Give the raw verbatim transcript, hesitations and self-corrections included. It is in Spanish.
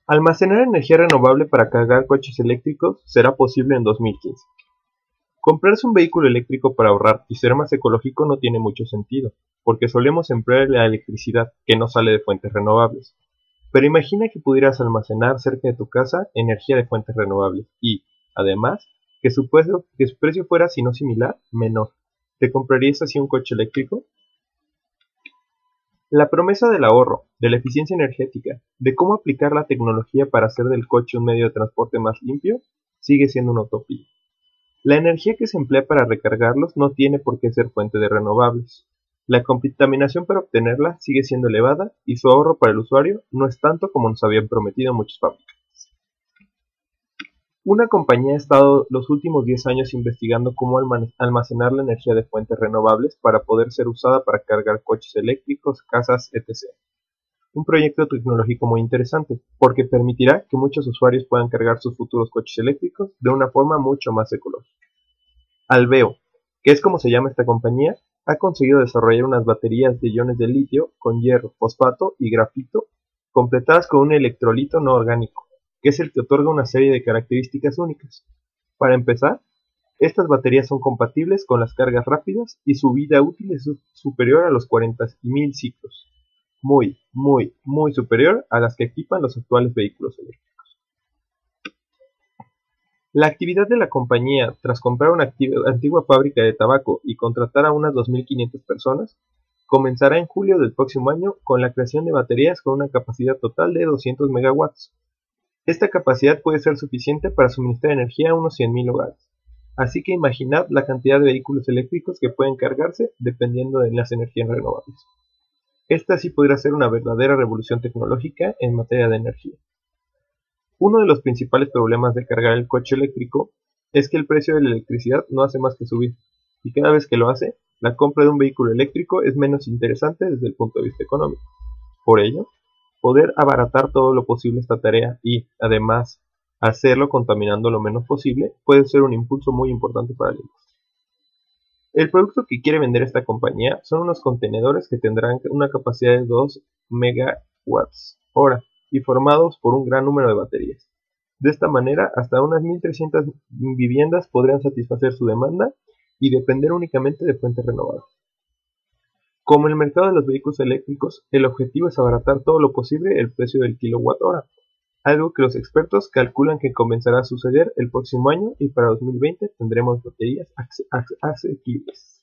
Almacenar energía renovable para cargar coches eléctricos será posible en dos mil quince. Comprarse un vehículo eléctrico para ahorrar y ser más ecológico no tiene mucho sentido, porque solemos emplear la electricidad que no sale de fuentes renovables. Pero imagina que pudieras almacenar cerca de tu casa energía de fuentes renovables y, además, que su, precio, que su precio fuera, si no similar, menor. ¿Te comprarías así un coche eléctrico? La promesa del ahorro, de la eficiencia energética, de cómo aplicar la tecnología para hacer del coche un medio de transporte más limpio, sigue siendo una utopía. La energía que se emplea para recargarlos no tiene por qué ser fuente de renovables. La contaminación para obtenerla sigue siendo elevada y su ahorro para el usuario no es tanto como nos habían prometido muchas fábricas. Una compañía ha estado los últimos diez años investigando cómo almacenar la energía de fuentes renovables para poder ser usada para cargar coches eléctricos, casas, etcétera. Un proyecto tecnológico muy interesante, porque permitirá que muchos usuarios puedan cargar sus futuros coches eléctricos de una forma mucho más ecológica. Alveo, que es como se llama esta compañía, ha conseguido desarrollar unas baterías de iones de litio con hierro, fosfato y grafito completadas con un electrolito no orgánico, que es el que otorga una serie de características únicas. Para empezar, estas baterías son compatibles con las cargas rápidas y su vida útil es superior a los cuarenta mil ciclos, muy, muy, muy superior a las que equipan los actuales vehículos eléctricos. La actividad de la compañía, tras comprar una antigua fábrica de tabaco y contratar a unas dos mil quinientas personas, comenzará en julio del próximo año con la creación de baterías con una capacidad total de doscientos megawatts. Esta capacidad puede ser suficiente para suministrar energía a unos cien mil hogares. Así que imaginad la cantidad de vehículos eléctricos que pueden cargarse dependiendo de las energías renovables. Esta sí podría ser una verdadera revolución tecnológica en materia de energía. Uno de los principales problemas de cargar el coche eléctrico es que el precio de la electricidad no hace más que subir, y cada vez que lo hace, la compra de un vehículo eléctrico es menos interesante desde el punto de vista económico. Por ello, poder abaratar todo lo posible esta tarea y, además, hacerlo contaminando lo menos posible puede ser un impulso muy importante para la industria. El producto que quiere vender esta compañía son unos contenedores que tendrán una capacidad de dos megawatts hora y formados por un gran número de baterías. De esta manera, hasta unas mil trescientas viviendas podrían satisfacer su demanda y depender únicamente de fuentes renovables. Como en el mercado de los vehículos eléctricos, el objetivo es abaratar todo lo posible el precio del kilowatt hora, algo que los expertos calculan que comenzará a suceder el próximo año y para dos mil veinte tendremos baterías asequibles.